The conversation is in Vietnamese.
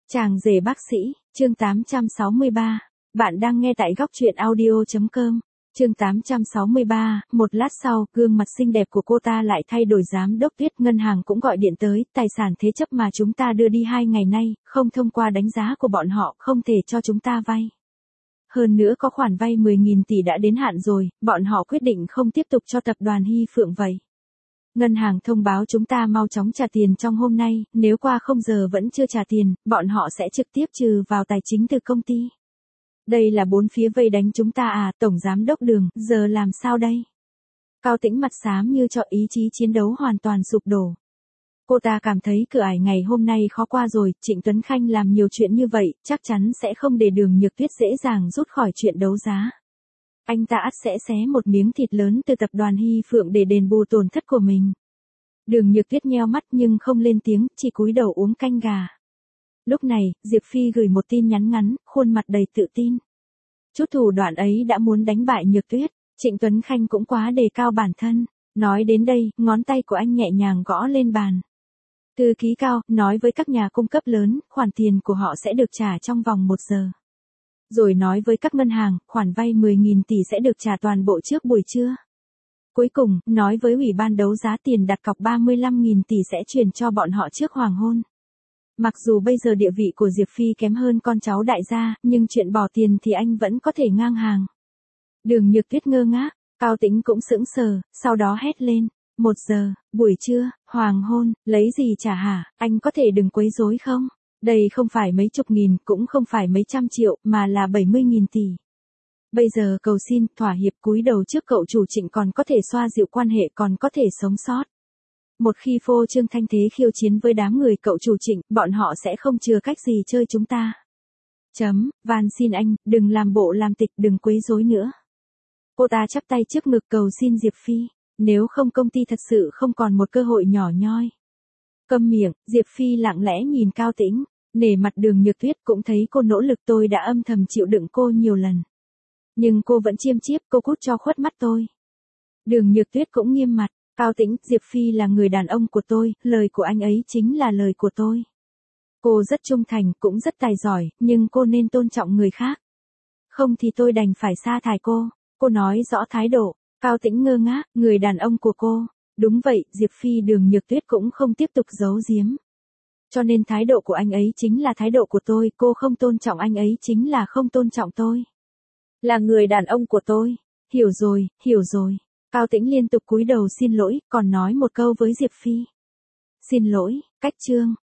Chàng rể bác sĩ, chương 863. Bạn đang nghe tại góc truyện audio.com. Chương 863, một lát sau, gương mặt xinh đẹp của cô ta lại thay đổi. Giám đốc Tuyết, ngân hàng cũng gọi điện tới, tài sản thế chấp mà chúng ta đưa đi 2 ngày nay, không thông qua đánh giá của bọn họ, không thể cho chúng ta vay. Hơn nữa có khoản vay 10.000 tỷ đã đến hạn rồi, bọn họ quyết định không tiếp tục cho tập đoàn Hy Phượng vậy. Ngân hàng thông báo chúng ta mau chóng trả tiền trong hôm nay, nếu qua 0 giờ vẫn chưa trả tiền, bọn họ sẽ trực tiếp trừ vào tài chính từ công ty. Đây là 4 phía vây đánh chúng ta à, Tổng Giám đốc Đường, giờ làm sao đây? Cao Tĩnh mặt xám như cho, ý chí chiến đấu hoàn toàn sụp đổ. Cô ta cảm thấy cửa ải ngày hôm nay khó qua rồi, Trịnh Tuấn Khanh làm nhiều chuyện như vậy, chắc chắn sẽ không để Đường Nhược Tuyết dễ dàng rút khỏi chuyện đấu giá. Anh ta ắt sẽ xé một miếng thịt lớn từ tập đoàn Hy Phượng để đền bù tổn thất của mình. Đường Nhược Tuyết nheo mắt nhưng không lên tiếng, chỉ cúi đầu uống canh gà. Lúc này, Diệp Phi gửi một tin nhắn ngắn, khuôn mặt đầy tự tin. Chút thủ đoạn ấy đã muốn đánh bại Nhược Tuyết, Trịnh Tuấn Khanh cũng quá đề cao bản thân. Nói đến đây, ngón tay của anh nhẹ nhàng gõ lên bàn. Thư ký Cao, nói với các nhà cung cấp lớn, khoản tiền của họ sẽ được trả trong vòng 1 giờ. Rồi nói với các ngân hàng, khoản vay 10.000 tỷ sẽ được trả toàn bộ trước buổi trưa. Cuối cùng, nói với Ủy ban đấu giá tiền đặt cọc 35.000 tỷ sẽ chuyển cho bọn họ trước hoàng hôn. Mặc dù bây giờ địa vị của Diệp Phi kém hơn con cháu đại gia, nhưng chuyện bỏ tiền thì anh vẫn có thể ngang hàng. Đường Nhược Tuyết ngơ ngác, Cao Tĩnh cũng sững sờ, sau đó hét lên. 1 giờ, buổi trưa, hoàng hôn, lấy gì trả hả, anh có thể đừng quấy rối không? Đây không phải mấy chục nghìn, cũng không phải mấy trăm triệu, mà là 70.000 tỷ. Bây giờ cầu xin, thỏa hiệp, cúi đầu trước cậu chủ Trịnh còn có thể xoa dịu quan hệ, còn có thể sống sót. Một khi phô trương thanh thế khiêu chiến với đám người cậu chủ Trịnh, bọn họ sẽ không chừa cách gì chơi chúng ta. Van xin anh, đừng làm bộ làm tịch, đừng quấy rối nữa. Cô ta chắp tay trước ngực cầu xin Diệp Phi, nếu không công ty thật sự không còn một cơ hội nhỏ nhoi. Câm miệng, Diệp Phi lặng lẽ nhìn Cao Tĩnh, nể mặt Đường Nhược Tuyết, cũng thấy cô nỗ lực, tôi đã âm thầm chịu đựng cô nhiều lần. Nhưng cô vẫn chiêm chiếp, cô cút cho khuất mắt tôi. Đường Nhược Tuyết cũng nghiêm mặt, Cao Tĩnh, Diệp Phi là người đàn ông của tôi, lời của anh ấy chính là lời của tôi. Cô rất trung thành, cũng rất tài giỏi, nhưng cô nên tôn trọng người khác. Không thì tôi đành phải sa thải cô. Cô nói rõ thái độ. Cao Tĩnh ngơ ngác, người đàn ông của cô. Đúng vậy, Diệp Phi. Đường Nhược Tuyết cũng không tiếp tục giấu giếm. Cho nên thái độ của anh ấy chính là thái độ của tôi, cô không tôn trọng anh ấy chính là không tôn trọng tôi. Là người đàn ông của tôi. Hiểu rồi, hiểu rồi. Cao Tĩnh liên tục cúi đầu xin lỗi, còn nói một câu với Diệp Phi. Xin lỗi, cách chương.